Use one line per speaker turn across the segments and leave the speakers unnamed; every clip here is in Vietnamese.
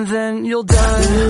and then you'll die.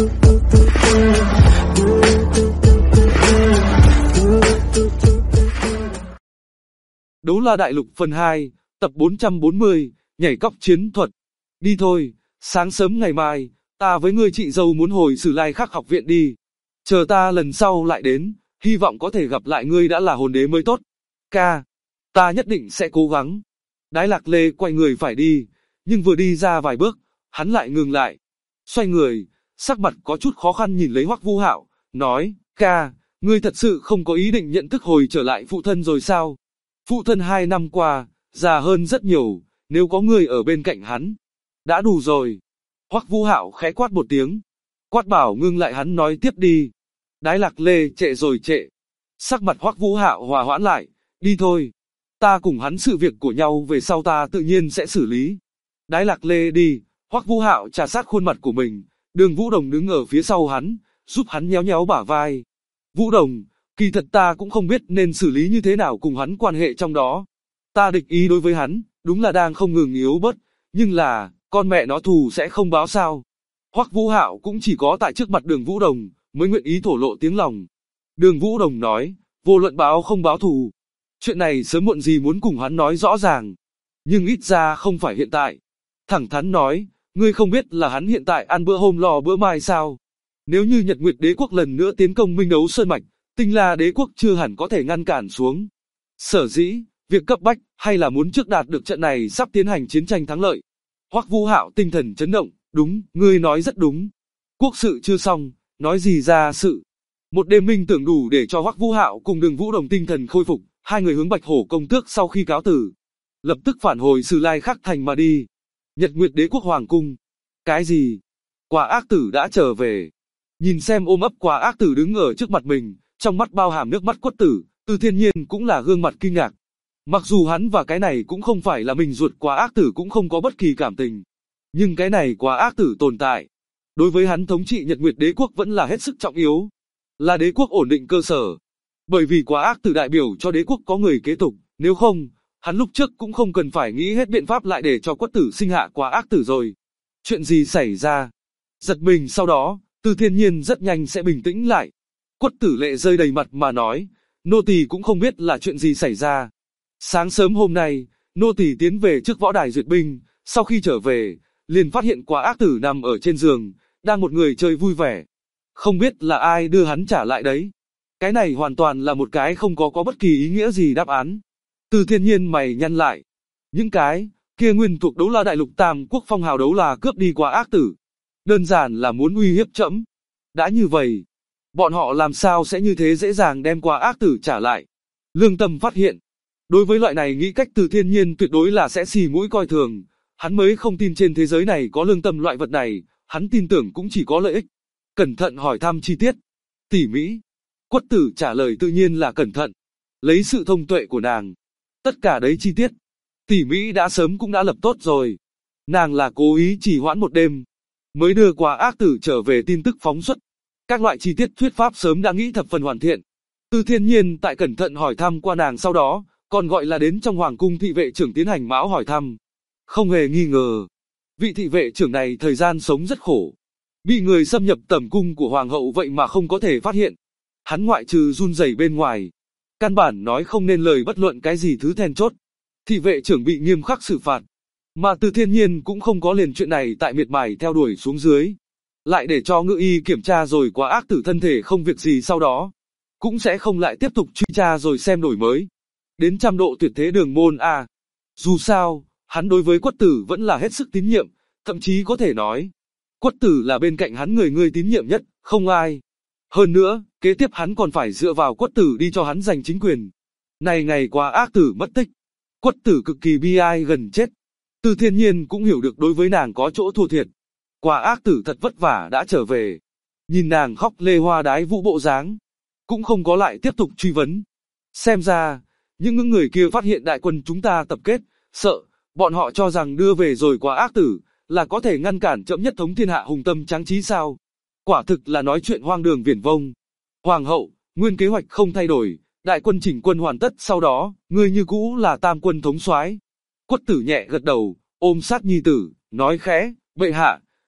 Đấu La Đại Lục phần 2, tập 440, nhảy cóc chiến thuật. Đi thôi, sáng sớm ngày mai, ta với ngươi chị dâu muốn hồi Sử Lai Khắc học viện đi. Chờ ta lần sau lại đến, hy vọng có thể gặp lại ngươi đã là hồn đế mới tốt. Ca, ta nhất định sẽ cố gắng. Đái Lạc Lê quay người phải đi, nhưng vừa đi ra vài bước, hắn lại ngừng lại. Xoay người, sắc mặt có chút khó khăn nhìn lấy Hoắc Vũ Hạo, nói, ca, ngươi thật sự không có ý định nhận thức hồi trở lại phụ thân rồi sao? Phụ thân 2 năm qua, già hơn rất nhiều, nếu có ngươi ở bên cạnh hắn. Đã đủ rồi. Hoắc Vũ Hạo khẽ quát một tiếng. Quát bảo ngưng lại hắn nói tiếp đi. Đái Lạc Lê trệ rồi trệ. Sắc mặt Hoắc Vũ Hạo hòa hoãn lại, đi thôi. Ta cùng hắn sự việc của nhau về sau ta tự nhiên sẽ xử lý. Đái Lạc Lê đi, Hoắc Vũ Hạo trà sát khuôn mặt của mình, Đường Vũ Đồng đứng ở phía sau hắn, giúp hắn nhéo nhéo bả vai. Vũ Đồng, kỳ thật ta cũng không biết nên xử lý như thế nào cùng hắn quan hệ trong đó. Ta địch ý đối với hắn, đúng là đang không ngừng yếu bớt, nhưng là, con mẹ nó thù sẽ không báo sao. Hoắc Vũ Hạo cũng chỉ có tại trước mặt Đường Vũ Đồng, mới nguyện ý thổ lộ tiếng lòng. Đường Vũ Đồng nói, vô luận báo không báo thù. Chuyện này sớm muộn gì muốn cùng hắn nói rõ ràng. Nhưng ít ra không phải hiện tại. Thẳng thắn nói, ngươi không biết là hắn hiện tại ăn bữa hôm lo bữa mai sao. Nếu như Nhật Nguyệt Đế Quốc lần nữa tiến công Minh Đấu Sơn Mạch, Tinh La Đế Quốc chưa hẳn có thể ngăn cản xuống. Sở dĩ, việc cấp bách, hay là muốn trước đạt được trận này sắp tiến hành chiến tranh thắng lợi. Hoắc Vũ Hạo tinh thần chấn động, đúng, ngươi nói rất đúng. Quốc sự chưa xong, nói gì ra sự. Một đêm minh tưởng đủ để cho Hoắc Vũ Hạo cùng Đường Vũ Đồng tinh thần khôi phục, hai người hướng Bạch Hổ công tước sau khi cáo tử. Lập tức phản hồi Sử Lai Khắc thành mà đi. Nhật Nguyệt Đế Quốc Hoàng cung. Cái gì? Quả ác tử đã trở về. Nhìn xem ôm ấp quả ác tử đứng ở trước mặt mình, trong mắt bao hàm nước mắt Quất Tử, Từ Thiên Nhiên cũng là gương mặt kinh ngạc. Mặc dù hắn và cái này cũng không phải là mình ruột quả ác tử cũng không có bất kỳ cảm tình. Nhưng cái này quả ác tử tồn tại. Đối với hắn thống trị Nhật Nguyệt Đế Quốc vẫn là hết sức trọng yếu. Là đế quốc ổn định cơ sở. Bởi vì quả ác tử đại biểu cho đế quốc có người kế tục, nếu không, hắn lúc trước cũng không cần phải nghĩ hết biện pháp lại để cho Quất Tử sinh hạ quả ác tử rồi. Chuyện gì xảy ra? Giật mình sau đó, Từ Thiên Nhiên rất nhanh sẽ bình tĩnh lại. Quất Tử lệ rơi đầy mặt mà nói, nô tỳ cũng không biết là chuyện gì xảy ra. Sáng sớm hôm nay, nô tỳ tiến về trước võ đài duyệt binh, sau khi trở về, liền phát hiện quả ác tử nằm ở trên giường, đang một người chơi vui vẻ. Không biết là ai đưa hắn trả lại đấy. Cái này hoàn toàn là một cái không có bất kỳ ý nghĩa gì đáp án. Từ Thiên Nhiên mày nhăn lại. Những cái kia nguyên thuộc Đấu La Đại Lục Tam Quốc phong hào đấu là cướp đi quả ác tử. Đơn giản là muốn uy hiếp trẫm. Đã như vậy, bọn họ làm sao sẽ như thế dễ dàng đem quả ác tử trả lại. Lương Tâm phát hiện. Đối với loại này nghĩ cách Từ Thiên Nhiên tuyệt đối là sẽ xì mũi coi thường. Hắn mới không tin trên thế giới này có lương tâm loại vật này, hắn tin tưởng cũng chỉ có lợi ích. Cẩn thận hỏi thăm chi tiết. Tỉ mỉ. Quất Tử trả lời tự nhiên là cẩn thận. Lấy sự thông tuệ của nàng. Tất cả đấy chi tiết. Tỉ mỉ đã sớm cũng đã lập tốt rồi. Nàng là cố ý trì hoãn một đêm. Mới đưa quả ác tử trở về tin tức phóng xuất. Các loại chi tiết thuyết pháp sớm đã nghĩ thập phần hoàn thiện. Từ Thiên Nhiên tại cẩn thận hỏi thăm qua nàng sau đó, còn gọi là đến trong hoàng cung thị vệ trưởng tiến hành mão hỏi thăm. Không hề nghi ngờ. Vị thị vệ trưởng này thời gian sống rất khổ. Bị người xâm nhập tẩm cung của hoàng hậu vậy mà không có thể phát hiện. Hắn ngoại trừ run rẩy bên ngoài. Căn bản nói không nên lời bất luận cái gì thứ then chốt. Thị vệ trưởng bị nghiêm khắc xử phạt. Mà Từ Thiên Nhiên cũng không có liền chuyện này tại miệt mài theo đuổi xuống dưới. Lại để cho ngự y kiểm tra rồi quả ác tử thân thể không việc gì sau đó. Cũng sẽ không lại tiếp tục truy tra rồi xem đổi mới. Đến 100 độ tuyệt thế đường môn A. Dù sao, hắn đối với Quất Tử vẫn là hết sức tín nhiệm, thậm chí có thể nói. Quất Tử là bên cạnh hắn người tín nhiệm nhất, không ai. Hơn nữa, kế tiếp hắn còn phải dựa vào Quất Tử đi cho hắn giành chính quyền. Này ngày quả ác tử mất tích. Quất Tử cực kỳ bi ai gần chết. Từ Thiên Nhiên cũng hiểu được đối với nàng có chỗ thua thiệt. Quả ác tử thật vất vả đã trở về. Nhìn nàng khóc lê hoa đái vũ bộ dáng. Cũng không có lại tiếp tục truy vấn. Xem ra, những người kia phát hiện đại quân chúng ta tập kết, sợ, bọn họ cho rằng đưa về rồi quả ác tử, là có thể ngăn cản chậm nhất thống thiên hạ hùng tâm tráng trí sao. Quả thực là nói chuyện hoang đường viển vông. Hoàng hậu, nguyên kế hoạch không thay đổi, đại quân chỉnh quân hoàn tất sau đó, ngươi như cũ là tam quân thống soái. Quất Tử nhẹ gật đầu, ôm sát nhi tử, nói khẽ, bệ hạ,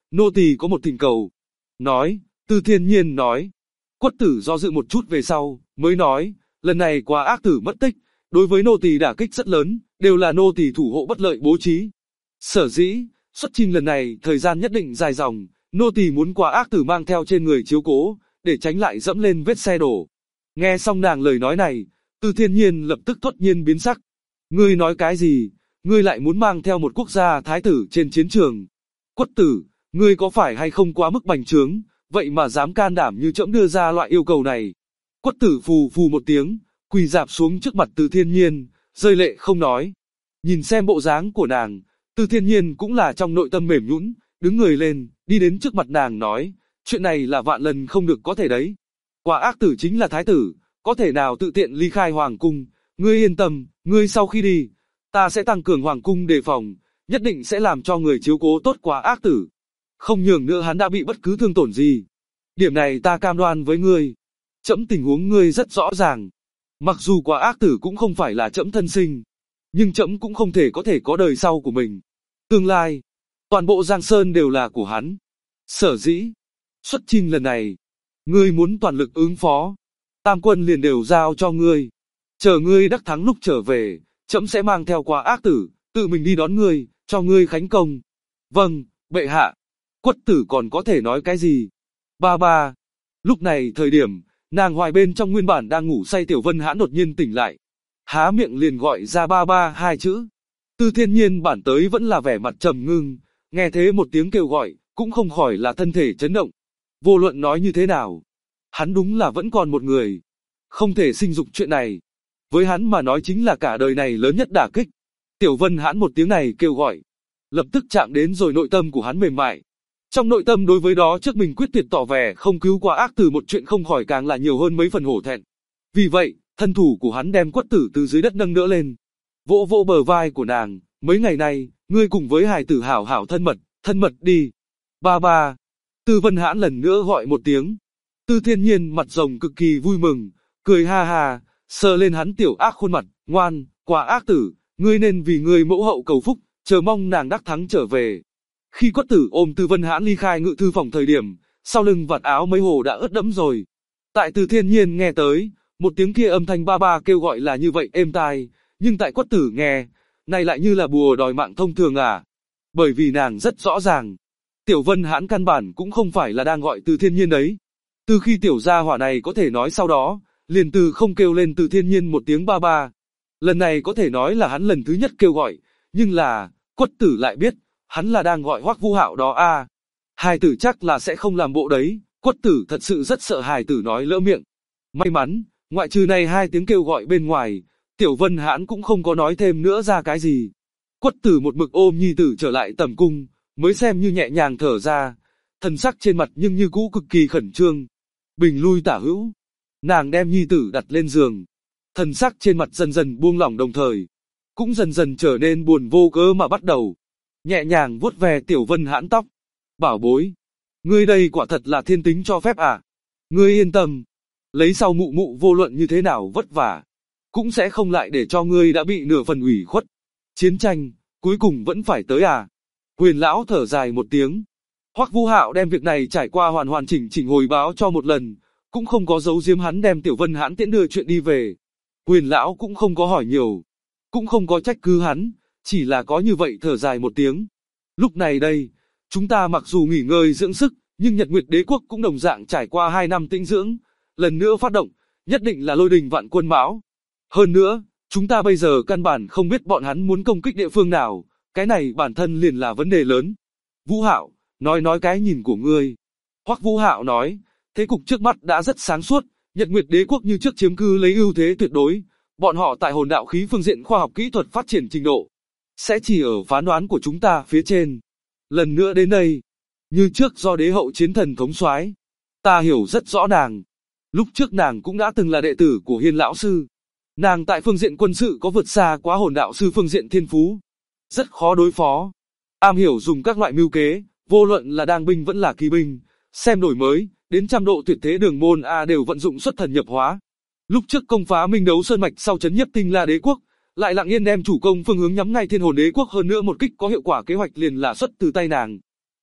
nô tỳ có một thỉnh cầu. Nói, Từ Thiên Nhiên nói. Quất Tử do dự một chút về sau, mới nói, lần này Quá Ác Tử mất tích, đối với nô tỳ đả kích rất lớn, đều là nô tỳ thủ hộ bất lợi bố trí. Sở dĩ, xuất chinh lần này thời gian nhất định dài dòng, nô tỳ muốn Quá Ác Tử mang theo trên người chiếu cố, để tránh lại dẫm lên vết xe đổ. Nghe xong nàng lời nói này, Từ Thiên Nhiên lập tức thốt nhiên biến sắc. Ngươi nói cái gì? Ngươi lại muốn mang theo một quốc gia thái tử trên chiến trường? Quất Tử, ngươi có phải hay không quá mức bành trướng, vậy mà dám can đảm như trẫm đưa ra loại yêu cầu này? Quất Tử phù phù một tiếng, quỳ rạp xuống trước mặt Từ Thiên Nhiên, rơi lệ không nói. Nhìn xem bộ dáng của nàng, Từ Thiên Nhiên cũng là trong nội tâm mềm nhũn, đứng người lên, đi đến trước mặt nàng nói, chuyện này là vạn lần không được có thể đấy. Quá Ác Tử chính là thái tử, có thể nào tự tiện ly khai hoàng cung? Ngươi yên tâm, ngươi sau khi đi, ta sẽ tăng cường hoàng cung đề phòng, nhất định sẽ làm cho người chiếu cố tốt Quá Ác Tử, không nhường nữa hắn đã bị bất cứ thương tổn gì. Điểm này ta cam đoan với ngươi. Trẫm tình huống ngươi rất rõ ràng. Mặc dù Quá Ác Tử cũng không phải là trẫm thân sinh, nhưng trẫm cũng không thể có đời sau của mình. Tương lai, toàn bộ Giang Sơn đều là của hắn. Sở dĩ, xuất chinh lần này, ngươi muốn toàn lực ứng phó, tam quân liền đều giao cho ngươi. Chờ ngươi đắc thắng lúc trở về, trẫm sẽ mang theo Quá Ác Tử, tự mình đi đón ngươi, cho ngươi khánh công. Vâng, bệ hạ. Quất Tử còn có thể nói cái gì? Ba ba. Lúc này thời điểm, nàng Hoài bên trong nguyên bản đang ngủ say Tiểu Vân Hãn đột nhiên tỉnh lại. Há miệng liền gọi ra ba ba hai chữ. Từ Thiên Nhiên bản tới vẫn là vẻ mặt trầm ngưng, nghe thế một tiếng kêu gọi, cũng không khỏi là thân thể chấn động. Vô luận nói như thế nào, hắn đúng là vẫn còn một người. Không thể sinh dục chuyện này. Với hắn mà nói chính là cả đời này lớn nhất đả kích. Tiểu Vân Hãn một tiếng này kêu gọi, lập tức chạm đến rồi nội tâm của hắn mềm mại. Trong nội tâm đối với đó trước mình quyết tuyệt tỏ vẻ không cứu Quá Ác Tử một chuyện không khỏi càng là nhiều hơn mấy phần hổ thẹn. Vì vậy, thân thủ của hắn đem Quất Tử từ dưới đất nâng đỡ lên, vỗ vỗ bờ vai của nàng, mấy ngày nay, ngươi cùng với hài tử hảo hảo thân mật đi. Ba ba. Từ Vân Hãn lần nữa gọi một tiếng. Từ Thiên Nhiên mặt rồng cực kỳ vui mừng, cười ha ha, sờ lên hắn tiểu ác khuôn mặt, ngoan, Quá Ác Tử, ngươi nên vì ngươi mẫu hậu cầu phúc, chờ mong nàng đắc thắng trở về. Khi Quất Tử ôm Từ Vân Hãn ly khai ngự thư phòng thời điểm, sau lưng vạt áo mấy hồ đã ướt đẫm rồi. Tại Từ Thiên Nhiên nghe tới, một tiếng kia âm thanh ba ba kêu gọi là như vậy êm tai, nhưng tại Quất Tử nghe, này lại như là bùa đòi mạng thông thường à. Bởi vì nàng rất rõ ràng, Tiểu Vân Hãn căn bản cũng không phải là đang gọi Từ Thiên Nhiên đấy. Từ khi tiểu gia hỏa này có thể nói sau đó, liền từ không kêu lên Từ Thiên Nhiên một tiếng ba ba. Lần này có thể nói là hắn lần thứ nhất kêu gọi, nhưng là, Quất Tử lại biết, hắn là đang gọi Hoắc Vũ Hạo đó a. Hài tử chắc là sẽ không làm bộ đấy, Quất Tử thật sự rất sợ hài tử nói lỡ miệng. May mắn, ngoại trừ này hai tiếng kêu gọi bên ngoài, Tiểu Vân Hãn cũng không có nói thêm nữa ra cái gì. Quất Tử một mực ôm nhi tử trở lại tầm cung, mới xem như nhẹ nhàng thở ra, thần sắc trên mặt nhưng như cũ cực kỳ khẩn trương. Bình lui tả hữu, nàng đem nhi tử đặt lên giường, thần sắc trên mặt dần dần buông lỏng đồng thời, cũng dần dần trở nên buồn vô cớ mà bắt đầu. Nhẹ nhàng vuốt ve Tiểu Vân Hãn tóc. Bảo bối, ngươi đây quả thật là thiên tính cho phép à? Ngươi yên tâm, lấy sau mụ mụ vô luận như thế nào vất vả, cũng sẽ không lại để cho ngươi đã bị nửa phần ủy khuất. Chiến tranh, cuối cùng vẫn phải tới à? Quyền lão thở dài một tiếng. Hoắc Vũ Hạo đem việc này trải qua hoàn chỉnh hồi báo cho một lần, cũng không có giấu giếm hắn đem Tiểu Vân Hãn tiễn đưa chuyện đi về. Quyền lão cũng không có hỏi nhiều, cũng không có trách cứ hắn, chỉ là có như vậy thở dài một tiếng. Lúc này đây, chúng ta mặc dù nghỉ ngơi dưỡng sức, nhưng Nhật Nguyệt Đế quốc cũng đồng dạng trải qua 2 năm tĩnh dưỡng, lần nữa phát động, nhất định là lôi đình vạn quân mão. Hơn nữa, chúng ta bây giờ căn bản không biết bọn hắn muốn công kích địa phương nào, cái này bản thân liền là vấn đề lớn. Vũ Hạo, nói cái nhìn của ngươi. Hoắc Vũ Hạo nói, thế cục trước mắt đã rất sáng suốt, Nhật Nguyệt Đế quốc như trước chiếm cứ lấy ưu thế tuyệt đối, bọn họ tại hồn đạo khí phương diện khoa học kỹ thuật phát triển trình độ, sẽ chỉ ở phán đoán của chúng ta phía trên. Lần nữa đến đây, như trước do đế hậu chiến thần thống soái, ta hiểu rất rõ nàng. Lúc trước nàng cũng đã từng là đệ tử của Hiên lão sư. Nàng tại phương diện quân sự có vượt xa quá hồn đạo sư phương diện thiên phú, rất khó đối phó. Am hiểu dùng các loại mưu kế, vô luận là đàng binh vẫn là kỳ binh, xem đổi mới, đến trăm độ tuyệt thế đường môn A đều vận dụng xuất thần nhập hóa. Lúc trước công phá Minh Đấu Sơn mạch sau chấn nhiếp Tinh La Đế quốc, lại lặng yên đem chủ công phương hướng nhắm ngay Thiên Hồn Đế quốc, hơn nữa một kích có hiệu quả kế hoạch liền là xuất từ tay nàng.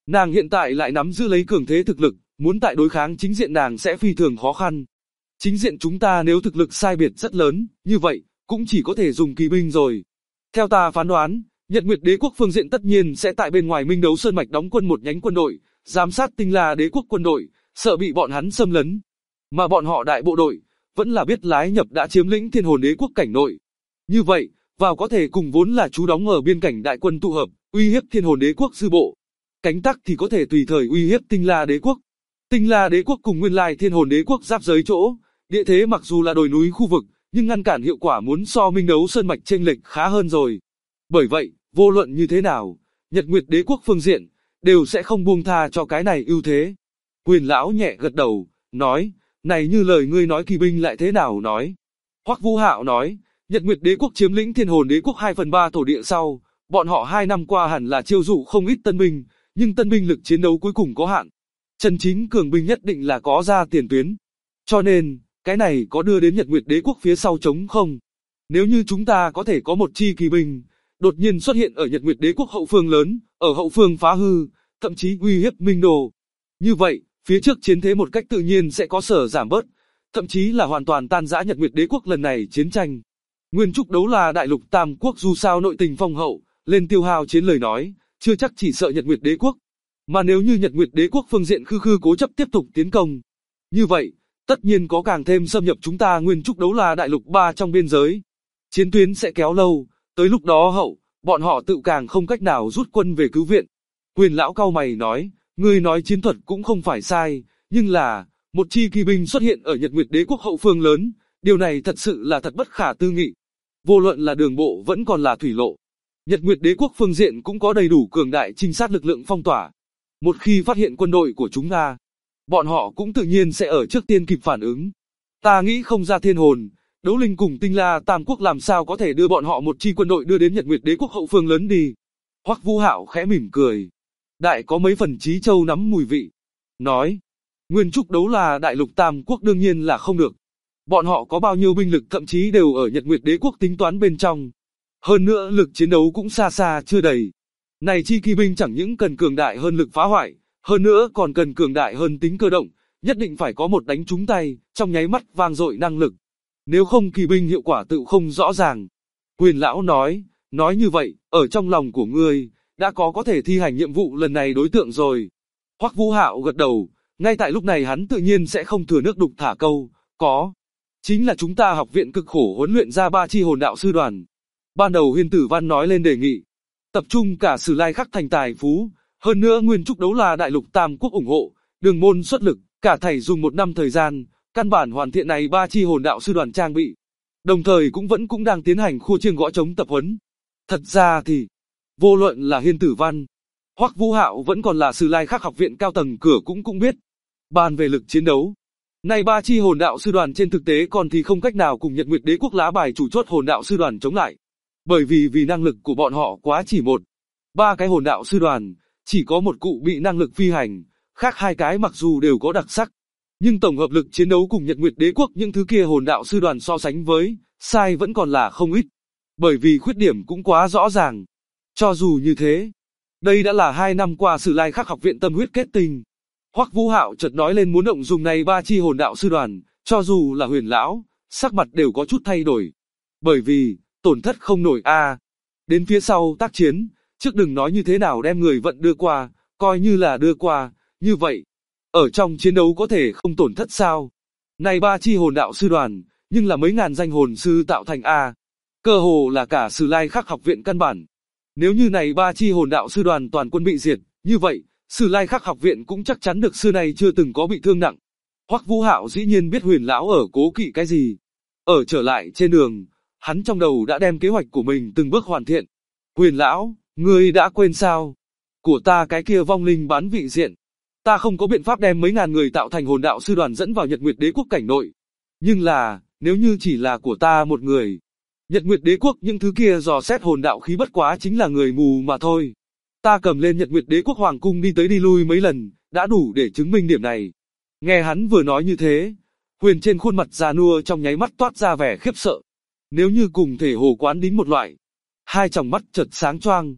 Nàng hiện tại lại nắm giữ lấy cường thế thực lực, muốn tại đối kháng chính diện nàng sẽ phi thường khó khăn. Chính diện chúng ta nếu thực lực sai biệt rất lớn, như vậy, cũng chỉ có thể dùng kỳ binh rồi. Theo ta phán đoán, Nhật Nguyệt Đế quốc phương diện tất nhiên sẽ tại bên ngoài Minh Đấu Sơn Mạch đóng quân một nhánh quân đội, giám sát Tinh La Đế quốc quân đội, sợ bị bọn hắn xâm lấn. Mà bọn họ đại bộ đội, vẫn là biết lái nhập đã chiếm lĩnh Thiên Hồn Đế quốc cảnh nội. Như vậy, vào có thể cùng vốn là trú đóng ở biên cảnh đại quân tụ hợp, uy hiếp Thiên Hồn Đế quốc dư bộ. Cánh tắc thì có thể tùy thời uy hiếp Tinh La Đế quốc. Tinh La Đế quốc cùng nguyên lai Thiên Hồn Đế quốc giáp giới chỗ, địa thế mặc dù là đồi núi khu vực, nhưng ngăn cản hiệu quả muốn so Minh Đấu Sơn Mạch chênh lệch khá hơn rồi. Bởi vậy, vô luận như thế nào, Nhật Nguyệt Đế quốc phương diện đều sẽ không buông tha cho cái này ưu thế. Huyền lão nhẹ gật đầu, nói, này như lời ngươi nói kỳ binh lại thế nào nói. Hoắc Vũ Hạo nói, Nhật Nguyệt Đế quốc chiếm lĩnh Thiên Hồn Đế quốc 2/3 thổ địa sau, bọn họ 2 năm qua hẳn là chiêu dụ không ít tân binh, nhưng tân binh lực chiến đấu cuối cùng có hạn. Chân chính cường binh nhất định là có ra tiền tuyến. Cho nên, cái này có đưa đến Nhật Nguyệt Đế quốc phía sau trống không? Nếu như chúng ta có thể có một chi kỳ binh, đột nhiên xuất hiện ở Nhật Nguyệt Đế quốc hậu phương lớn, ở hậu phương phá hư, thậm chí uy hiếp Minh Đồ. Như vậy, phía trước chiến thế một cách tự nhiên sẽ có sở giảm bớt, thậm chí là hoàn toàn tan rã Nhật Nguyệt Đế quốc lần này chiến tranh. Nguyên Trúc Đấu La đại lục Tam quốc dù sao nội tình phong hậu, lên tiêu hao chiến lời nói, chưa chắc chỉ sợ Nhật Nguyệt Đế quốc. Mà nếu như Nhật Nguyệt Đế quốc phương diện khư khư cố chấp tiếp tục tiến công, như vậy, tất nhiên có càng thêm xâm nhập chúng ta Nguyên Trúc Đấu La đại lục 3 trong biên giới. Chiến tuyến sẽ kéo lâu, tới lúc đó bọn họ tự càng không cách nào rút quân về cứu viện. Huyền lão cau mày nói, ngươi nói chiến thuật cũng không phải sai, nhưng là, một chi kỳ binh xuất hiện ở Nhật Nguyệt Đế quốc hậu phương lớn, điều này thật sự là thật bất khả tư nghị. Vô luận là đường bộ vẫn còn là thủy lộ. Nhật Nguyệt Đế quốc phương diện cũng có đầy đủ cường đại trinh sát lực lượng phong tỏa. Một khi phát hiện quân đội của chúng ta, bọn họ cũng tự nhiên sẽ ở trước tiên kịp phản ứng. Ta nghĩ không ra Thiên Hồn, Đấu Linh cùng Tinh La Tam quốc làm sao có thể đưa bọn họ một chi quân đội đưa đến Nhật Nguyệt Đế quốc hậu phương lớn đi. Hoắc Vũ Hạo khẽ mỉm cười. Đại có mấy phần trí châu nắm mùi vị. Nói, Nguyên Trúc Đấu La đại lục Tam quốc đương nhiên là không được. Bọn họ có bao nhiêu binh lực thậm chí đều ở Nhật Nguyệt Đế quốc tính toán bên trong. Hơn nữa lực chiến đấu cũng xa xa chưa đầy. Này chi kỳ binh chẳng những cần cường đại hơn lực phá hoại, hơn nữa còn cần cường đại hơn tính cơ động, nhất định phải có một đánh trúng tay, trong nháy mắt vang dội năng lực. Nếu không kỳ binh hiệu quả tự không rõ ràng. Huyền lão nói như vậy, ở trong lòng của ngươi, đã có thể thi hành nhiệm vụ lần này đối tượng rồi. Hoắc Vũ Hạo gật đầu, ngay tại lúc này hắn tự nhiên sẽ không thừa nước đục thả câu, có. Chính là chúng ta học viện cực khổ huấn luyện ra 3 chi hồn đạo sư đoàn. Ban đầu Huyền Tử Văn nói lên đề nghị, tập trung cả Sử Lai Khắc thành tài phú, hơn nữa Nguyên Trúc Đấu La đại lục Tam quốc ủng hộ, Đường môn xuất lực, cả thảy dùng 1 năm thời gian, căn bản hoàn thiện này 3 chi hồn đạo sư đoàn trang bị. Đồng thời cũng đang tiến hành khua chiêng gõ trống tập huấn. Thật ra thì, vô luận là Hiên Tử Văn, Hoắc Vũ Hạo vẫn còn là Sử Lai Khắc học viện cao tầng cửa cũng biết. Bàn về lực chiến đấu, này 3 chi hồn đạo sư đoàn trên thực tế còn thì không cách nào cùng Nhật Nguyệt Đế quốc lá bài chủ chốt hồn đạo sư đoàn chống lại. Bởi vì năng lực của bọn họ quá chỉ một. 3 cái hồn đạo sư đoàn, chỉ có một cụ bị năng lực phi hành, khác 2 cái mặc dù đều có đặc sắc. Nhưng tổng hợp lực chiến đấu cùng Nhật Nguyệt Đế quốc những thứ kia hồn đạo sư đoàn so sánh với, sai vẫn còn là không ít. Bởi vì khuyết điểm cũng quá rõ ràng. Cho dù như thế, đây đã là 2 năm qua Sử Lai Khắc học viện tâm huyết kết tinh. Hoắc Vũ Hạo chợt nói lên muốn động dùng này 3 chi hồn đạo sư đoàn, cho dù là Huyền lão, sắc mặt đều có chút thay đổi. Bởi vì, tổn thất không nổi a. Đến phía sau tác chiến, trước đừng nói như thế nào đem người vận đưa qua, coi như là đưa qua, như vậy, ở trong chiến đấu có thể không tổn thất sao? Này 3 chi hồn đạo sư đoàn, nhưng là mấy ngàn danh hồn sư tạo thành a. Cơ hồ là cả Sử Lai Khắc học viện căn bản. Nếu như này 3 chi hồn đạo sư đoàn toàn quân bị diệt, như vậy, Sử Lai Khắc học viện cũng chắc chắn được xưa nay chưa từng có bị thương nặng. Hoắc Vũ Hạo dĩ nhiên biết Huyền lão ở cố kỵ cái gì. Ở trở lại trên đường, hắn trong đầu đã đem kế hoạch của mình từng bước hoàn thiện. Huyền lão, ngươi đã quên sao? Của ta cái kia vong linh bán vị diện. Ta không có biện pháp đem mấy ngàn người tạo thành hồn đạo sư đoàn dẫn vào Nhật Nguyệt Đế quốc cảnh nội. Nhưng là, nếu như chỉ là của ta một người, Nhật Nguyệt Đế quốc những thứ kia dò xét hồn đạo khí bất quá chính là người mù mà thôi. Ta cầm lên Nhật Nguyệt Đế quốc hoàng cung đi tới đi lui mấy lần, đã đủ để chứng minh điểm này. Nghe hắn vừa nói như thế, Huyền trên khuôn mặt già nua trong nháy mắt toát ra vẻ khiếp sợ. Nếu như cùng thể hồ quán đính một loại, 2 tròng mắt chợt sáng choang.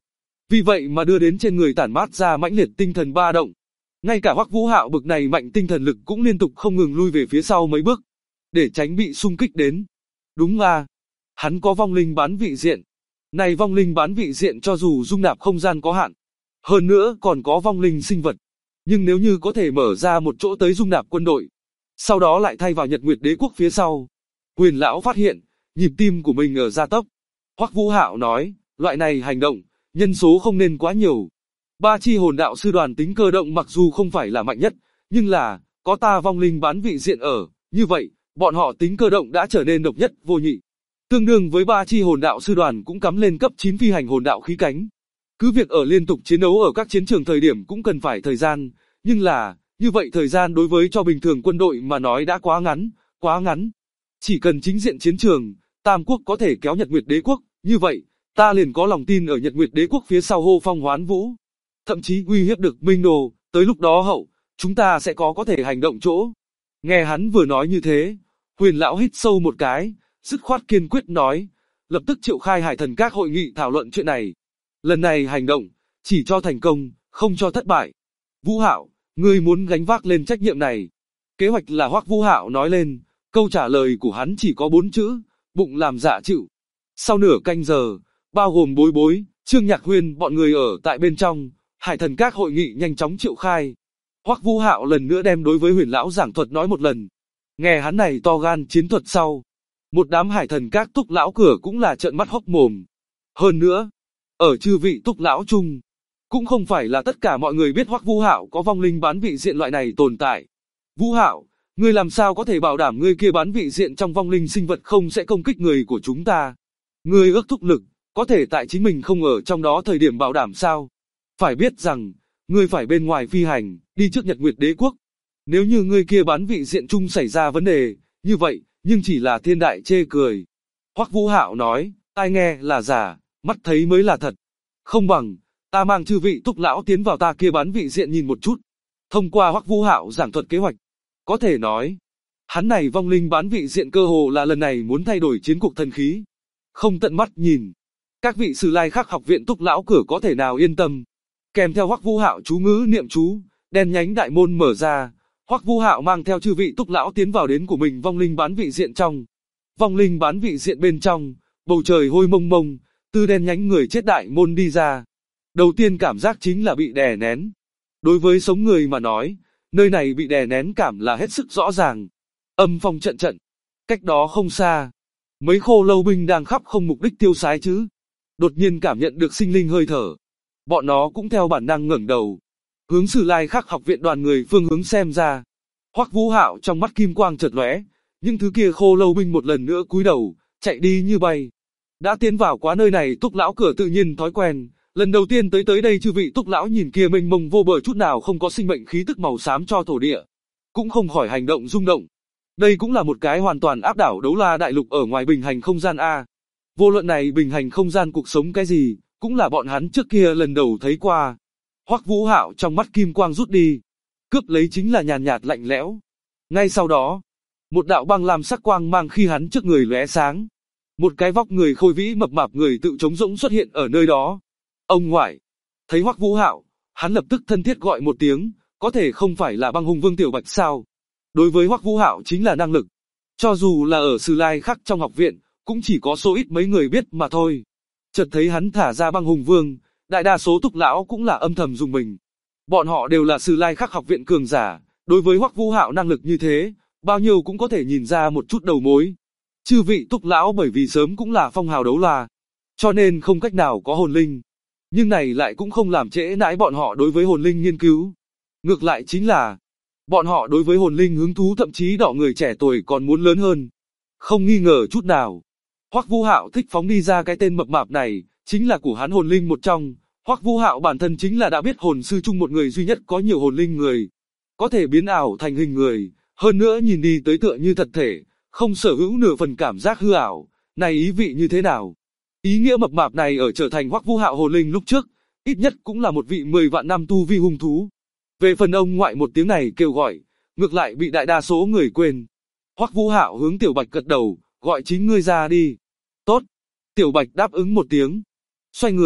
vì vậy mà đưa đến trên người tản mát ra mãnh liệt tinh thần ba động. Ngay cả Hoắc Vũ Hạo bực này mạnh tinh thần lực cũng liên tục không ngừng lui về phía sau mấy bước, để tránh bị xung kích đến. Đúng là, hắn có vong linh bán vị diện. Này vong linh bán vị diện cho dù dung nạp không gian có hạn, hơn nữa còn có vong linh sinh vật, nhưng nếu như có thể mở ra một chỗ tới dung nạp quân đội, sau đó lại thay vào Nhật Nguyệt Đế quốc phía sau. Huyền lão phát hiện, nhịp tim của mình ở gia tốc. Hoắc Vũ Hạo nói, loại này hành động, nhân số không nên quá nhiều. 3 chi hồn đạo sư đoàn tính cơ động mặc dù không phải là mạnh nhất, nhưng là, có ta vong linh bán vị diện ở, như vậy, bọn họ tính cơ động đã trở nên độc nhất vô nhị. Tương đương với 3 chi hồn đạo sư đoàn cũng cắm lên cấp 9 phi hành hồn đạo khí cánh. Cứ việc ở liên tục chiến đấu ở các chiến trường thời điểm cũng cần phải thời gian, nhưng là, như vậy thời gian đối với cho bình thường quân đội mà nói đã quá ngắn, quá ngắn. Chỉ cần chính diện chiến trường, Tam Quốc có thể kéo Nhật Nguyệt Đế quốc, như vậy, ta liền có lòng tin ở Nhật Nguyệt Đế quốc phía sau hô phong hoán vũ. Thậm chí uy hiếp được Minh Đồ, tới lúc đó hậu, chúng ta sẽ có thể hành động chỗ. Nghe hắn vừa nói như thế, Huyền lão hít sâu một cái, dứt khoát kiên quyết nói, lập tức triệu khai Hải Thần Các hội nghị thảo luận chuyện này. Lần này hành động, chỉ cho thành công, không cho thất bại. Vũ Hạo, ngươi muốn gánh vác lên trách nhiệm này. Kế hoạch là Hoắc Vũ Hạo nói lên, câu trả lời của hắn chỉ có 4 chữ, bụng làm dạ chịu. Sau nửa canh giờ, bao gồm Bối Bối, Trương Nhạc Huyên bọn người ở tại bên trong, Hải Thần Các hội nghị nhanh chóng triệu khai. Hoắc Vũ Hạo lần nữa đem đối với Huyền lão giảng thuật nói một lần. Nghe hắn này to gan chiến thuật sau, một đám Hải Thần Các túc lão cửa cũng là trợn mắt hốc mồm. Hơn nữa, ở chư vị túc lão chung, cũng không phải là tất cả mọi người biết Hoắc Vũ Hạo có vong linh bán vị diện loại này tồn tại. Vũ Hạo, ngươi làm sao có thể bảo đảm ngươi kia bán vị diện trong vong linh sinh vật không sẽ công kích người của chúng ta? Ngươi ước thúc lực, có thể tại chính mình không ở trong đó thời điểm bảo đảm sao? Phải biết rằng, ngươi phải bên ngoài phi hành, đi trước Nhật Nguyệt Đế quốc. Nếu như ngươi kia bán vị diện chung xảy ra vấn đề, như vậy, nhưng chỉ là thiên đại chê cười. Hoắc Vũ Hạo nói, tai nghe là giả, mắt thấy mới là thật. Không bằng, ta mang chư vị túc lão tiến vào ta kia bán vị diện nhìn một chút. Thông qua Hoắc Vũ Hạo giảng thuật kế hoạch, có thể nói, hắn này vong linh bán vị diện cơ hồ là lần này muốn thay đổi chiến cuộc thần khí. Không tận mắt nhìn, các vị Sử Lai Khắc học viện túc lão cửa có thể nào yên tâm. Kèm theo Hoắc Vũ Hạo chú ngữ niệm chú, đen nhánh đại môn mở ra, Hoắc Vũ Hạo mang theo chư vị túc lão tiến vào đến của mình vong linh bán vị diện trong. Vong linh bán vị diện bên trong, bầu trời hôi mông mông, từ đen nhánh người chết đại môn đi ra. Đầu tiên cảm giác chính là bị đè nén. Đối với sống người mà nói, nơi này bị đè nén cảm là hết sức rõ ràng. Âm phong trận trận. Cách đó không xa, mấy khô lâu binh đang khắp không mục đích tiêu sái chứ. Đột nhiên cảm nhận được sinh linh hơi thở. Bọn nó cũng theo bản năng ngẩng đầu, hướng Sử Lai Khắc học viện đoàn người phương hướng xem ra. Hoắc Vũ Hạo trong mắt kim quang chợt lóe, những thứ kia khô lâu binh một lần nữa cúi đầu, chạy đi như bay. Đã tiến vào quá nơi này túc lão cửa tự nhiên thói quen, lần đầu tiên tới đây chư vị túc lão nhìn kia mênh mông vô bờ chút nào không có sinh mệnh khí tức màu xám cho thổ địa, cũng không khỏi hành động rung động. Đây cũng là một cái hoàn toàn áp đảo Đấu La đại lục ở ngoài bình hành không gian a. Vô luận này bình hành không gian cuộc sống cái gì, cũng là bọn hắn trước kia lần đầu thấy qua. Hoắc Vũ Hạo trong mắt kim quang rút đi, cướp lấy chính là nhàn nhạt lạnh lẽo. Ngay sau đó, một đạo băng lam sắc quang mang khi hắn trước người lóe sáng. Một cái vóc người khôi vĩ mập mạp người tự trống rỗng xuất hiện ở nơi đó. Ông ngoại, thấy Hoắc Vũ Hạo, hắn lập tức thân thiết gọi một tiếng, có thể không phải là Băng Hùng Vương Tiểu Bạch sao? Đối với Hoắc Vũ Hạo chính là năng lực. Cho dù là ở Sử Lai Khắc trong học viện, cũng chỉ có số ít mấy người biết mà thôi. Chợt thấy hắn thả ra Băng Hùng Vương, đại đa số túc lão cũng là âm thầm dùng mình. Bọn họ đều là Sử Lai Khắc học viện cường giả, đối với Hoắc Vũ Hạo năng lực như thế, bao nhiêu cũng có thể nhìn ra một chút đầu mối. Chư vị túc lão bởi vì sớm cũng là phong hào đấu la, cho nên không cách nào có hồn linh. Nhưng này lại cũng không làm trễ nãi bọn họ đối với hồn linh nghiên cứu. Ngược lại chính là, bọn họ đối với hồn linh hứng thú thậm chí đọ người trẻ tuổi còn muốn lớn hơn. Không nghi ngờ chút nào, Hoắc Vũ Hạo thích phóng đi ra cái tên mập mạp này, chính là của hắn hồn linh một trong. Hoắc Vũ Hạo bản thân chính là đã biết hồn sư chung một người duy nhất có nhiều hồn linh người, có thể biến ảo thành hình người, hơn nữa nhìn đi tới tựa như thật thể, không sở hữu nửa phần cảm giác hư ảo. Này ý vị như thế nào? Ý nghĩa mập mạp này ở trở thành Hoắc Vũ Hạo hồn linh lúc trước, ít nhất cũng là một vị 10 vạn năm tu vi hung thú. Về phần ông ngoại một tiếng này kêu gọi, ngược lại bị đại đa số người quên. Hoắc Vũ Hạo hướng Tiểu Bạch gật đầu, gọi chính ngươi ra đi. Tốt. Tiểu Bạch đáp ứng một tiếng. Xoay người,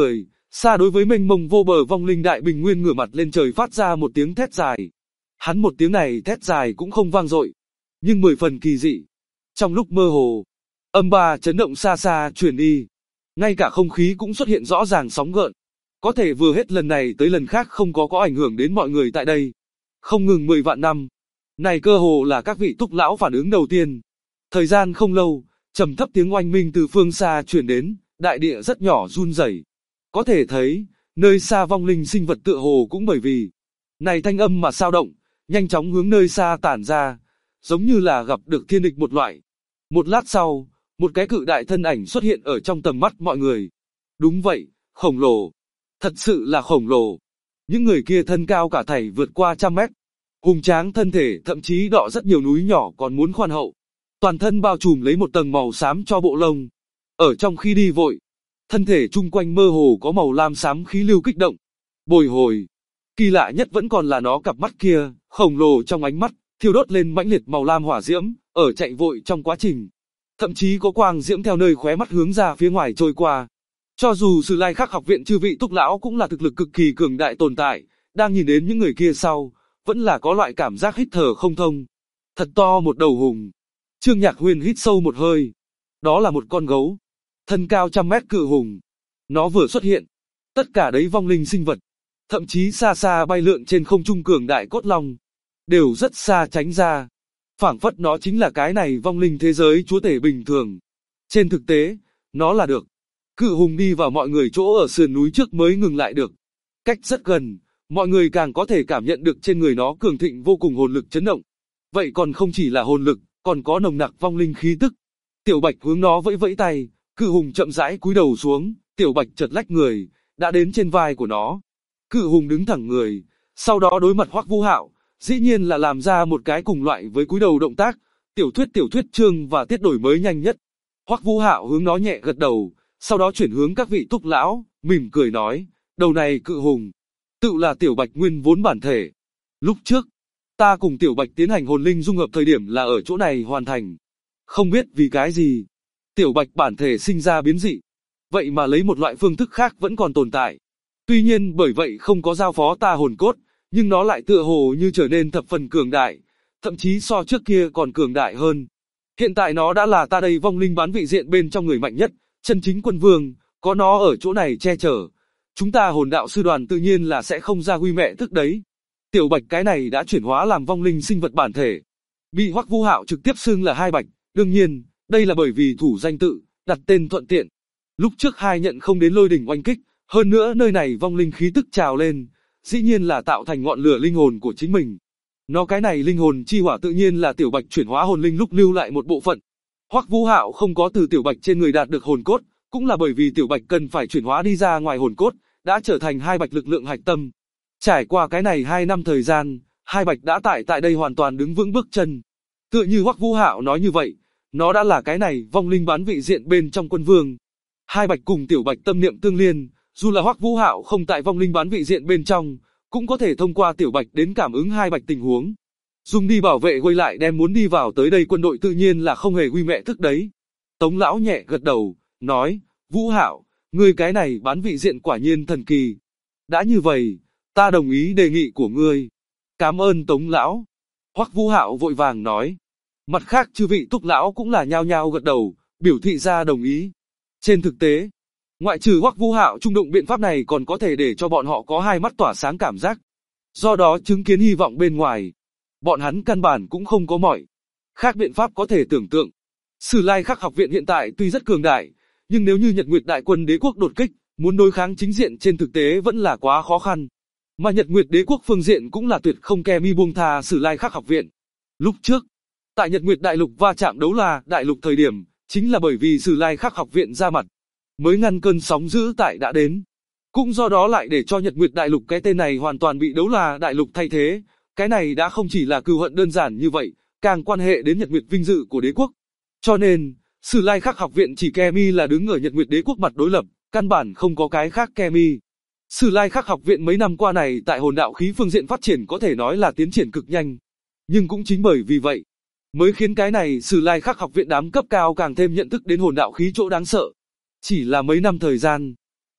Xa đối với mênh mông vô bờ vong linh đại bình nguyên ngửa mặt lên trời phát ra một tiếng thét dài. Hắn một tiếng này thét dài cũng không vang dội, nhưng 10 phần kỳ dị. Trong lúc mơ hồ, âm ba chấn động xa xa truyền đi. Ngay cả không khí cũng xuất hiện rõ ràng sóng gợn. Có thể vừa hết lần này tới lần khác không có ảnh hưởng đến mọi người tại đây. Không ngừng 10 vạn năm. Này cơ hồ là các vị túc lão phản ứng đầu tiên. Thời gian không lâu, trầm thấp tiếng oanh minh từ phương xa truyền đến, đại địa rất nhỏ run rẩy. Có thể thấy, nơi xa vong linh sinh vật tựa hồ cũng bởi vì này thanh âm mà sao động, nhanh chóng hướng nơi xa tản ra, giống như là gặp được thiên địch một loại. Một lát sau, một cái cự đại thân ảnh xuất hiện ở trong tầm mắt mọi người. Đúng vậy, khổng lồ. Thật sự là khổng lồ. Những người kia thân cao cả thảy vượt qua 100 mét. Hùng tráng thân thể thậm chí đọ rất nhiều núi nhỏ còn muốn khoan hậu. Toàn thân bao trùm lấy một tầng màu xám cho bộ lông. Ở trong khi đi vội, thân thể chung quanh mơ hồ có màu lam xám khí lưu kích động, bồi hồi. Kỳ lạ nhất vẫn còn là nó cặp mắt kia, khổng lồ trong ánh mắt, thiêu đốt lên mãnh liệt màu lam hỏa diễm, ở chạy vội trong quá trình. Thậm chí có quang diễm theo nơi khóe mắt hướng ra phía ngoài trôi qua. Cho dù Sử Lai Khắc học viện chư vị túc lão cũng là thực lực cực kỳ cường đại tồn tại, đang nhìn đến những người kia sau, vẫn là có loại cảm giác hít thở không thông. Thật to một đầu hùng. Trương Nhạc Huyền hít sâu một hơi. Đó là một con gấu, thân cao 100 mét cự hùng. Nó vừa xuất hiện, tất cả đấy vong linh sinh vật, thậm chí xa xa bay lượn trên không trung cường đại cốt long, đều rất xa tránh ra. Phảng phất nó chính là cái này vong linh thế giới chúa tể bình thường. Trên thực tế, nó là được. Cự hùng đi vào mọi người chỗ ở sườn núi trước mới ngừng lại được. Cách rất gần, mọi người càng có thể cảm nhận được trên người nó cường thịnh vô cùng hồn lực chấn động. Vậy còn không chỉ là hồn lực, còn có nồng nặc vong linh khí tức. Tiểu Bạch hướng nó vẫy vẫy tay, cự hùng chậm rãi cúi đầu xuống, Tiểu Bạch chợt lách người, đã đến trên vai của nó. Cự hùng đứng thẳng người, sau đó đối mặt Hoắc Vũ Hạo, dĩ nhiên là làm ra một cái cùng loại với cúi đầu động tác. Tiểu thuyết chương và tiết đổi mới nhanh nhất. Hoắc Vũ Hạo hướng nó nhẹ gật đầu, sau đó chuyển hướng các vị túc lão, mỉm cười nói, đầu này cự hùng, tự là Tiểu Bạch nguyên vốn bản thể. Lúc trước, ta cùng Tiểu Bạch tiến hành hồn linh dung hợp thời điểm là ở chỗ này hoàn thành. Không biết vì cái gì, Tiểu Bạch bản thể sinh ra biến dị, vậy mà lấy một loại phương thức khác vẫn còn tồn tại. Tuy nhiên bởi vậy không có giao phó ta hồn cốt, nhưng nó lại tựa hồ như trở nên thập phần cường đại, thậm chí so trước kia còn cường đại hơn. Hiện tại nó đã là ta đây vong linh bán vị diện bên trong người mạnh nhất, chân chính quân vương, có nó ở chỗ này che chở. Chúng ta hồn đạo sư đoàn tự nhiên là sẽ không ra huy mẹ thức đấy. Tiểu Bạch cái này đã chuyển hóa làm vong linh sinh vật bản thể. Bị Hoắc Vũ Hạo trực tiếp xưng là Hai Bạch, đương nhiên, đây là bởi vì thủ danh tự, đặt tên thuận tiện. Lúc trước hai nhận không đến lôi đỉnh oanh kích, hơn nữa nơi này vong linh khí tức trào lên, dĩ nhiên là tạo thành ngọn lửa linh hồn của chính mình. Nó cái này linh hồn chi hỏa tự nhiên là Tiểu Bạch chuyển hóa hồn linh lúc lưu lại một bộ phận. Hoắc Vũ Hạo không có từ Tiểu Bạch trên người đạt được hồn cốt, cũng là bởi vì Tiểu Bạch cần phải chuyển hóa đi ra ngoài hồn cốt, đã trở thành Hai Bạch lực lượng hạch tâm. Trải qua cái này 2 năm thời gian, Hai Bạch đã tại đây hoàn toàn đứng vững bước chân. Tựa như Hoắc Vũ Hạo nói như vậy, nó đã là cái này vong linh bán vị diện bên trong quân vương. Hai Bạch cùng Tiểu Bạch tâm niệm tương liên, dù là Hoắc Vũ Hạo không tại vong linh bán vị diện bên trong, cũng có thể thông qua Tiểu Bạch đến cảm ứng Hai Bạch tình huống. Dùng đi bảo vệ quay lại đem muốn đi vào tới đây quân đội tự nhiên là không hề huy mẹ thức đấy. Tống lão nhẹ gật đầu, nói, Vũ Hạo, ngươi cái này bán vị diện quả nhiên thần kỳ. Đã như vậy, ta đồng ý đề nghị của ngươi. Cảm ơn Tống lão. Hoắc Vũ Hạo vội vàng nói. Mặt khác chư vị túc lão cũng là nhao nhao gật đầu, biểu thị ra đồng ý. Trên thực tế, ngoại trừ Hoắc Vũ Hạo trung động biện pháp này còn có thể để cho bọn họ có hai mắt tỏa sáng cảm giác. Do đó chứng kiến hy vọng bên ngoài, bọn hắn căn bản cũng không có mọi khác biện pháp có thể tưởng tượng. Sử Lai Khắc học viện hiện tại tuy rất cường đại, nhưng nếu như Nhật Nguyệt Đại quân đế quốc đột kích, muốn đối kháng chính diện trên thực tế vẫn là quá khó khăn. Mà Nhật Nguyệt đế quốc phương diện cũng là tuyệt không ke mi buông tha Sử Lai Khắc học viện. Lúc trước, tại Nhật Nguyệt Đại lục va chạm đấu la đại lục thời điểm, chính là bởi vì Sử Lai Khắc học viện ra mặt, mới ngăn cơn sóng dữ tại đã đến. Cũng do đó lại để cho Nhật Nguyệt Đại lục cái tên này hoàn toàn bị đấu la đại lục thay thế. Cái này đã không chỉ là cừu hận đơn giản như vậy, càng quan hệ đến Nhật Nguyệt vinh dự của đế quốc. Cho nên, Sử Lai Khắc học viện chỉ ke mi là đứng ở Nhật Nguyệt đế quốc mặt đối lập, căn bản không có cái khác ke mi. Sử Lai Khắc học viện mấy năm qua này tại hồn đạo khí phương diện phát triển có thể nói là tiến triển cực nhanh. Nhưng cũng chính bởi vì vậy, mới khiến cái này Sử Lai Khắc học viện đám cấp cao càng thêm nhận thức đến hồn đạo khí chỗ đáng sợ. Chỉ là mấy năm thời gian,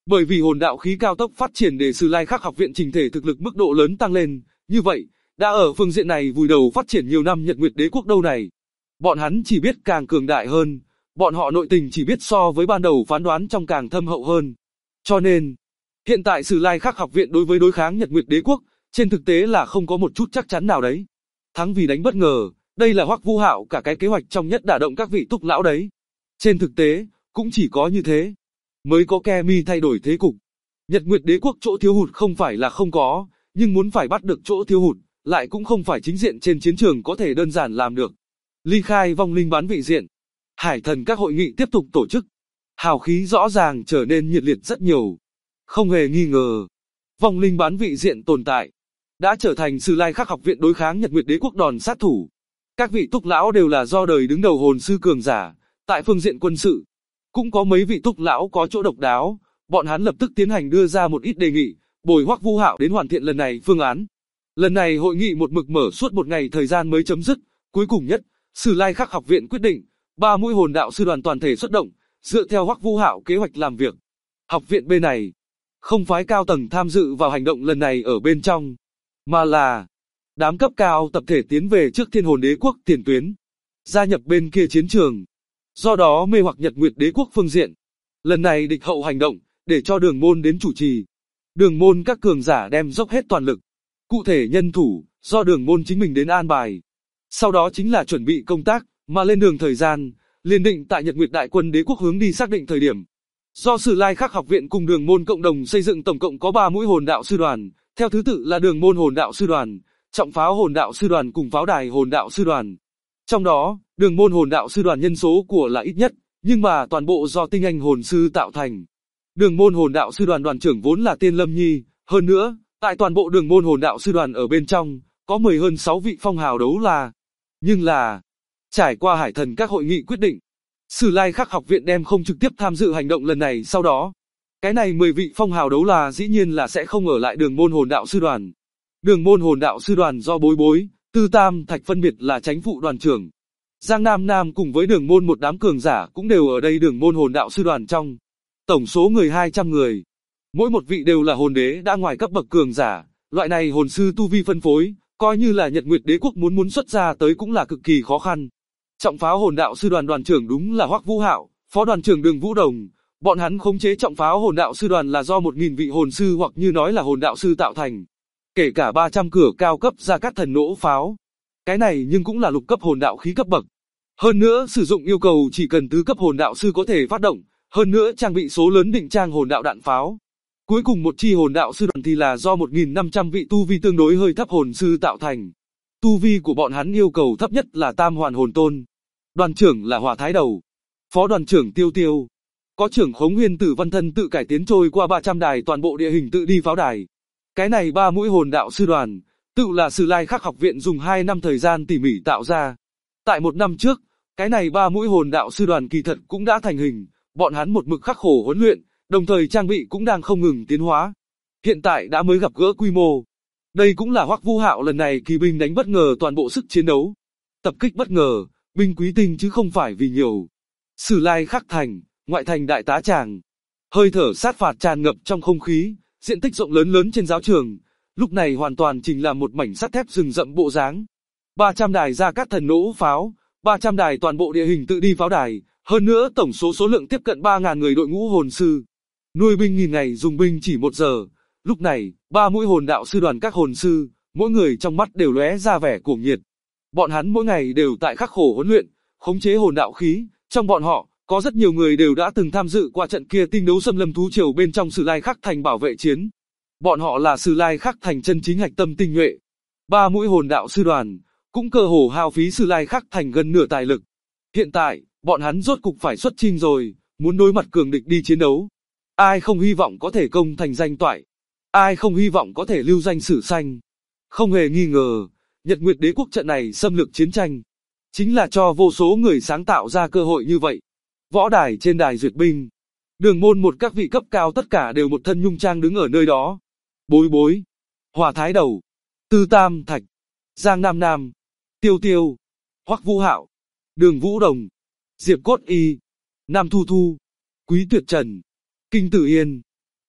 Bởi vì hồn đạo khí cao tốc phát triển để Sử Lai Khắc học viện chỉnh thể thực lực mức độ lớn tăng lên, như vậy, đã ở phương diện này vùi đầu phát triển nhiều năm Nhật Nguyệt Đế quốc đâu này. Bọn hắn chỉ biết càng cường đại hơn, bọn họ nội tình chỉ biết so với ban đầu phán đoán trong càng thâm hậu hơn. Cho nên, hiện tại Sử Lai Khắc học viện đối với đối kháng Nhật Nguyệt Đế quốc, trên thực tế là không có một chút chắc chắn nào đấy. Thắng vì đánh bất ngờ, đây là Hoắc Vu Hạo cả cái kế hoạch trong nhất đả động các vị túc lão đấy. Trên thực tế, cũng chỉ có như thế, mới có Kemi thay đổi thế cục. Nhật Nguyệt Đế quốc chỗ thiếu hụt không phải là không có, nhưng muốn phải bắt được chỗ thiếu hụt, lại cũng không phải chính diện trên chiến trường có thể đơn giản làm được. Ly khai vong linh bán vị diện, Hải Thần các hội nghị tiếp tục tổ chức. Hào khí rõ ràng trở nên nhiệt liệt rất nhiều. Không hề nghi ngờ, vong linh bán vị diện tồn tại đã trở thành Sử Lai Khắc học viện đối kháng Nhật Nguyệt Đế quốc đòn sát thủ. Các vị túc lão đều là do đời đứng đầu hồn sư cường giả, tại phương diện quân sự, cũng có mấy vị túc lão có chỗ độc đáo, bọn hắn lập tức tiến hành đưa ra một ít đề nghị, bồi Hoắc Vu Hạo đến hoàn thiện lần này phương án. Lần này hội nghị một mực mở suốt một ngày thời gian mới chấm dứt, cuối cùng nhất, Sử Lai Khắc học viện quyết định, 3 mũi hồn đạo sư đoàn toàn thể xuất động, dựa theo Hoắc Vu Hạo kế hoạch làm việc. Học viện bên này không phái cao tầng tham dự vào hành động lần này ở bên trong, mà là đám cấp cao tập thể tiến về trước Thiên Hồn Đế quốc tiền tuyến, gia nhập bên kia chiến trường. Do đó mê hoặc Nhật Nguyệt Đế quốc phương diện. Lần này địch hậu hành động, để cho Đường Môn đến chủ trì. Đường Môn các cường giả đem dốc hết toàn lực. Cụ thể nhân thủ, do Đường Môn chính mình đến an bài. Sau đó chính là chuẩn bị công tác, mà lên đường thời gian, liền định tại Nhật Nguyệt Đại quân Đế quốc hướng đi xác định thời điểm. Do Sử Lai Khắc học viện cùng Đường Môn cộng đồng xây dựng tổng cộng có 3 mũi hồn đạo sư đoàn, theo thứ tự là Đường Môn hồn đạo sư đoàn, Trọng pháo hồn đạo sư đoàn cùng Pháo đài hồn đạo sư đoàn. Trong đó, Đường Môn hồn đạo sư đoàn nhân số của là ít nhất, nhưng mà toàn bộ do tinh anh hồn sư tạo thành. Đường Môn hồn đạo sư đoàn đoàn trưởng vốn là Tiên Lâm Nhi, hơn nữa, tại toàn bộ Đường Môn hồn đạo sư đoàn ở bên trong, có 10 hơn 6 vị phong hào đấu la. Nhưng là, trải qua Hải Thần các hội nghị quyết định, Sử Lai Khắc học viện đem không trực tiếp tham dự hành động lần này sau đó. Cái này 10 vị phong hào đấu la dĩ nhiên là sẽ không ở lại Đường Môn hồn đạo sư đoàn. Đường Môn hồn đạo sư đoàn do Bối Bối, Tư Tam Thạch phân biệt là chánh phụ đoàn trưởng. Giang Nam Nam cùng với Đường Môn một đám cường giả cũng đều ở đây Đường Môn hồn đạo sư đoàn trong. Tổng số người 200 người. Mỗi một vị đều là hồn đế đã ngoài cấp bậc cường giả, loại này hồn sư tu vi phân phối, coi như là Nhật Nguyệt Đế quốc muốn xuất ra tới cũng là cực kỳ khó khăn. Trọng pháo hồn đạo sư đoàn đoàn trưởng đúng là Hoắc Vu Hạo, phó đoàn trưởng Đường Vũ Đồng. Bọn hắn khống chế trọng pháo hồn đạo sư đoàn là do 1000 vị hồn sư hoặc như nói là hồn đạo sư tạo thành. Kể cả 300 cửa cao cấp Gia Cát Thần nỗ pháo. Cái này nhưng cũng là lục cấp hồn đạo khí cấp bậc. Hơn nữa sử dụng yêu cầu chỉ cần tứ cấp hồn đạo sư có thể phát động, hơn nữa trang bị số lớn định trang hồn đạo đạn pháo. Cuối cùng một chi hồn đạo sư đoàn thì là do 1500 vị tu vi tương đối hơi thấp hồn sư tạo thành. Tu vi của bọn hắn yêu cầu thấp nhất là Tam Hoàn Hồn Tôn. Đoàn trưởng là Hỏa Thái Đầu, phó đoàn trưởng Tiêu Tiêu. Có trưởng Khống Nguyên Tử Văn Thân tự cải tiến trôi qua 300 đài toàn bộ địa hình tự đi pháo đài. Cái này 3 mũi hồn đạo sư đoàn, tự là Sử Lai Khắc học viện dùng 2 năm thời gian tỉ mỉ tạo ra. Tại 1 năm trước, cái này 3 mũi hồn đạo sư đoàn kỳ thật cũng đã thành hình, bọn hắn một mực khắc khổ huấn luyện, đồng thời trang bị cũng đang không ngừng tiến hóa. Hiện tại đã mới gặp gỡ quy mô. Đây cũng là Hoắc Vu Hạo lần này kỳ binh đánh bất ngờ toàn bộ sức chiến đấu. Tập kích bất ngờ, binh quý tinh chứ không phải vì nhiều. Sử Lai Khắc thành, ngoại thành đại tá tràng. Hơi thở sát phạt tràn ngập trong không khí, diện tích rộng lớn lớn trên giáo trường. Lúc này hoàn toàn chính là một mảnh sắt thép rừng rậm bộ dáng. 300 đài Gia Cát Thần nỗ pháo, 300 đài toàn bộ địa hình tự đi pháo đài, hơn nữa tổng số lượng tiếp cận 3000 người đội ngũ hồn sư. Nuôi binh nghìn ngày dùng binh chỉ 1 giờ. Lúc này, 3 mũi hồn đạo sư đoàn các hồn sư, mỗi người trong mắt đều lóe ra vẻ cuồng nhiệt. Bọn hắn mỗi ngày đều tại khắc khổ huấn luyện, khống chế hồn đạo khí, trong bọn họ, có rất nhiều người đều đã từng tham dự qua trận kia tinh đấu xâm lâm thú triều bên trong Sử Lai Khắc thành bảo vệ chiến. Bọn họ là Sử Lai Khắc thành chân chính hạch tâm tinh nhuệ. 3 mũi hồn đạo sư đoàn, cũng cơ hồ hao phí Sử Lai Khắc thành gần nửa tài lực. Hiện tại, bọn hắn rốt cục phải xuất chinh rồi, muốn đối mặt cường địch đi chiến đấu. Ai không hy vọng có thể công thành danh toại? Ai không hy vọng có thể lưu danh sử xanh? Không hề nghi ngờ, Nhật Nguyệt Đế quốc trận này xâm lược chiến tranh, chính là cho vô số người sáng tạo ra cơ hội như vậy. Võ đài trên đài duyệt binh, Đường Môn một các vị cấp cao tất cả đều một thân nhung trang đứng ở nơi đó. Bối Bối, Hỏa Thái Đầu, Tư Tam Thạch, Giang Nam Nam, Tiêu Tiêu, Hoắc Vu Hạo, Đường Vũ Đồng, Diệp Cốt Y, Nam Thu Thu, Quý Tuyệt Trần, Kinh Tử Yên,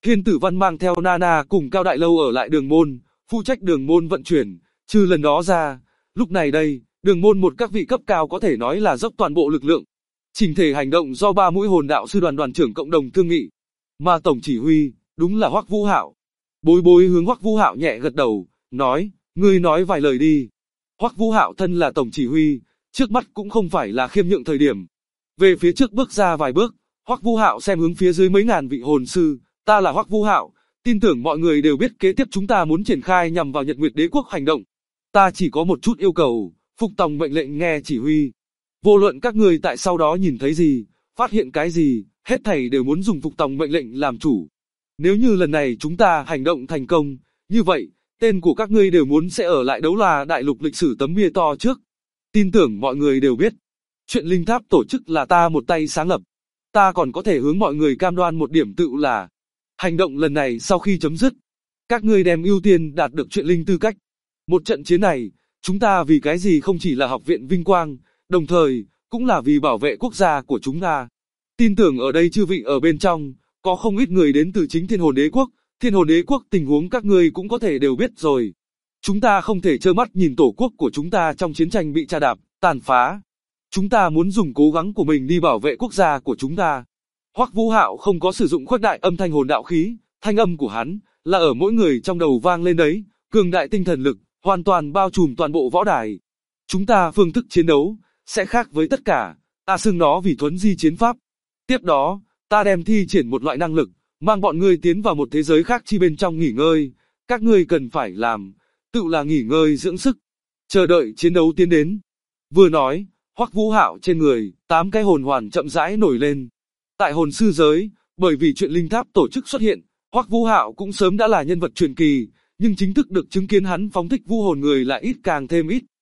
Thiên Tử Văn mang theo Nana cùng Cao Đại Lâu ở lại đường môn, phụ trách đường môn vận chuyển, trừ lần đó ra, lúc này đây, đường môn một các vị cấp cao có thể nói là dốc toàn bộ lực lượng. Chỉnh thể hành động do 3 mũi hồn đạo sư đoàn trưởng cộng đồng thương nghị, mà tổng chỉ huy, đúng là Hoắc Vũ Hạo. Bối Bối hướng Hoắc Vũ Hạo nhẹ gật đầu, nói, ngươi nói vài lời đi. Hoắc Vũ Hạo thân là tổng chỉ huy, trước mắt cũng không phải là khiêm nhượng thời điểm. Về phía trước bước ra vài bước, Hoắc Vũ Hạo xem hướng phía dưới mấy ngàn vị hồn sư, ta là Hoắc Vũ Hạo, tin tưởng mọi người đều biết kế tiếp chúng ta muốn triển khai nhằm vào Nhật Nguyệt Đế quốc hành động. Ta chỉ có một chút yêu cầu, phục tòng mệnh lệnh nghe chỉ huy. Vô luận các ngươi tại sau đó nhìn thấy gì, phát hiện cái gì, hết thảy đều muốn dùng phục tòng mệnh lệnh làm chủ. Nếu như lần này chúng ta hành động thành công, như vậy, tên của các ngươi đều muốn sẽ ở lại Đấu La Đại Lục lịch sử tấm bia to trước. Tin tưởng mọi người đều biết, chuyện Linh Tháp tổ chức là ta một tay sáng lập. Ta còn có thể hướng mọi người cam đoan một điểm tự là, hành động lần này sau khi chấm dứt, các ngươi đem ưu tiên đạt được chuyện linh tư cách. Một trận chiến này, chúng ta vì cái gì không chỉ là học viện vinh quang, đồng thời, cũng là vì bảo vệ quốc gia của chúng ta. Tin tưởng ở đây chư vị ở bên trong, có không ít người đến từ chính Thiên Hồn Đế quốc, Thiên Hồn Đế quốc tình huống các ngươi cũng có thể đều biết rồi. Chúng ta không thể trơ mắt nhìn tổ quốc của chúng ta trong chiến tranh bị trà đạp, tàn phá. Chúng ta muốn dùng cố gắng của mình đi bảo vệ quốc gia của chúng ta. Hoắc Vũ Hạo không có sử dụng khuếch đại âm thanh hồn đạo khí, thanh âm của hắn là ở mỗi người trong đầu vang lên đấy, cường đại tinh thần lực, hoàn toàn bao trùm toàn bộ võ đài. Chúng ta phương thức chiến đấu sẽ khác với tất cả, ta xưng nó vì thuấn di chiến pháp. Tiếp đó, ta đem thi triển một loại năng lực, mang bọn ngươi tiến vào một thế giới khác chi bên trong nghỉ ngơi. Các ngươi cần phải làm, tự là nghỉ ngơi dưỡng sức, chờ đợi chiến đấu tiến đến. Vừa nói, Hoắc Vũ Hạo trên người, 8 cái hồn hoàn chậm rãi nổi lên. Tại hồn sư giới, bởi vì chuyện Linh Tháp tổ chức xuất hiện, Hoắc Vũ Hạo cũng sớm đã là nhân vật truyền kỳ, nhưng chính thức được chứng kiến hắn phóng thích vu hồn người lại ít càng thêm ít.